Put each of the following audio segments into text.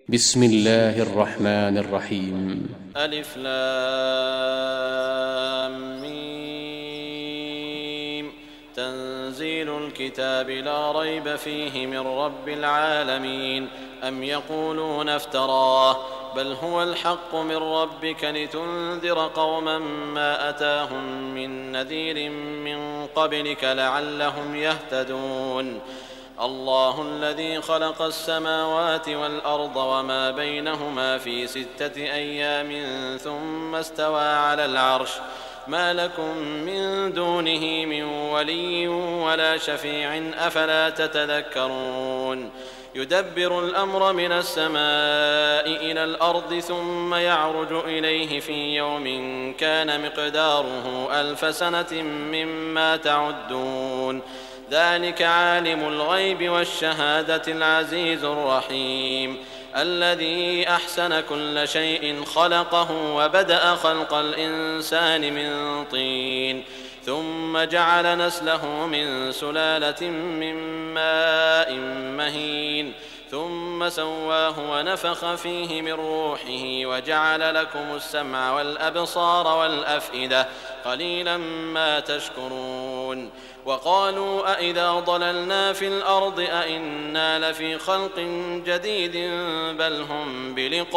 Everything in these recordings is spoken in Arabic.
بسم الله الرحمن الرحيم. ألف لام ميم. تنزيل الكتاب لا ريب فيه من رب العالمين. أم يقولون افتراه بل هو الحق من ربك لتنذر قوما ما أتاهم من نذير من قبلك لعلهم يهتدون. الله الذي خلق السماوات والأرض وما بينهما في 6 أيام ثم استوى على العرش ما لكم من دونه من ولي ولا شفيع أفلا تتذكرون. يدبر الأمر من السماء إلى الأرض ثم يعرج إليه في يوم كان مقداره 1000 سنة مما تعدون. ذلك عالم الغيب والشهادة العزيز الرحيم الذي أحسن كل شيء خلقه وبدأ خلق الإنسان من طين ثم جعل نسله من سلالة من ماء مهين ثم سواه ونفخ فيه من روحه وجعل لكم السمع والأبصار والأفئدة قليلا ما تشكرون. وقالوا أإذا ضللنا في الأرض أإنا لفي خلق جديد بل هم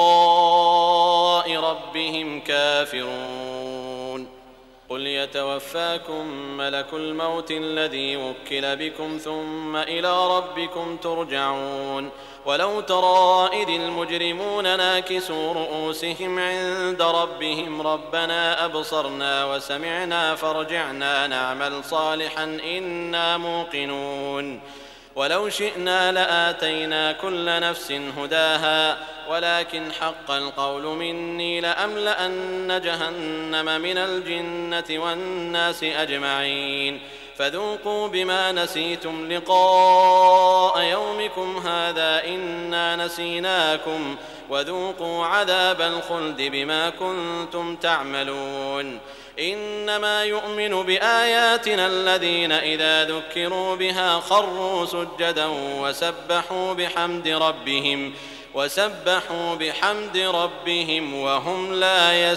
بلقاء ربهم كافرون. قل يتوفاكم ملك الموت الذي وكل بكم ثم إلى ربكم ترجعون. ولو ترى إذ المجرمون ناكسوا رؤوسهم عند ربهم ربنا أبصرنا وسمعنا فارجعنا نعمل صالحا إنا موقنون. ولو شئنا لآتينا كل نفس هداها ولكن حق القول مني لأملأن جهنم من الجنة والناس أجمعين. فذوقوا بما نسيتم لقاء يومكم هذا إنا نسيناكم وذوقوا عذاب الخلد بما كنتم تعملون. إنما يؤمن بآياتنا الذين إذا ذكروا بها خروا سجدا وسبحوا بحمد ربهم وهم لا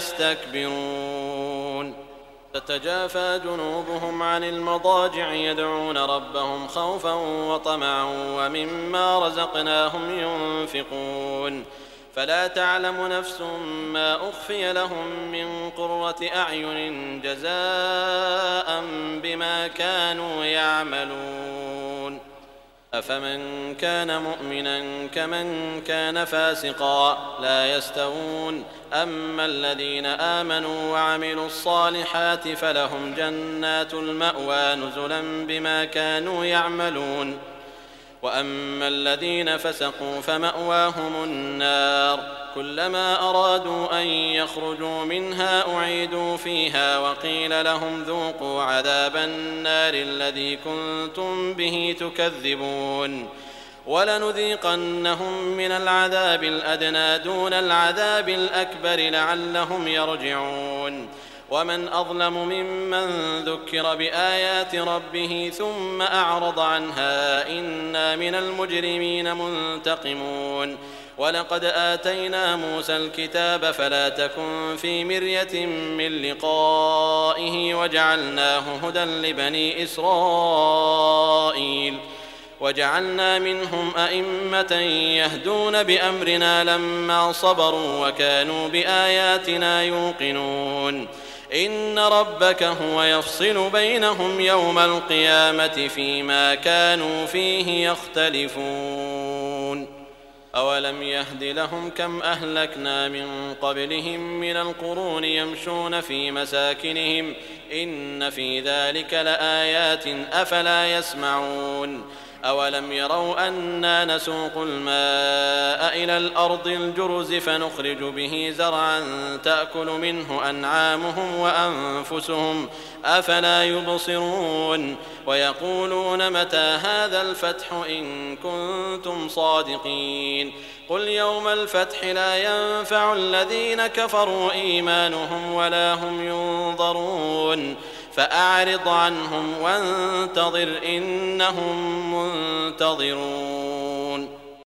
يستكبرون. تتجافى جنوبهم عن المضاجع يدعون ربهم خوفا وطمعا ومما رزقناهم ينفقون. فلا تعلم نفس ما أخفي لهم من قرة أعين جزاء بما كانوا يعملون. أفمن كان مؤمنا كمن كان فاسقا لا يستوون. أما الذين آمنوا وعملوا الصالحات فلهم جنات المأوى نزلا بما كانوا يعملون. وأما الذين فسقوا فمأواهم النار كلما أرادوا أن يخرجوا منها أعيدوا فيها وقيل لهم ذوقوا عذاب النار الذي كنتم به تكذبون. ولنذيقنهم من العذاب الأدنى دون العذاب الأكبر لعلهم يرجعون. ومن أظلم ممن ذكر بآيات ربه ثم أعرض عنها إنا من المجرمين منتقمون. ولقد آتينا موسى الكتاب فلا تكن في مرية من لقائه وجعلناه هدى لبني إسرائيل. وجعلنا منهم أئمة يهدون بأمرنا لما صبروا وكانوا بآياتنا يوقنون. إن ربك هو يفصل بينهم يوم القيامة فيما كانوا فيه يختلفون. أولم يهد لهم كم أهلكنا من قبلهم من القرون يمشون في مساكنهم إن في ذلك لآيات أفلا يسمعون. أولم يروا أنا نسوق الماء إلى الأرض الجرز فنخرج به زرعا تأكل منه أنعامهم وأنفسهم أفلا يبصرون. ويقولون متى هذا الفتح إن كنتم صادقين. قل يوم الفتح لا ينفع الذين كفروا إيمانهم ولا هم ينظرون. فأعرض عنهم وانتظر إنهم منتظرون.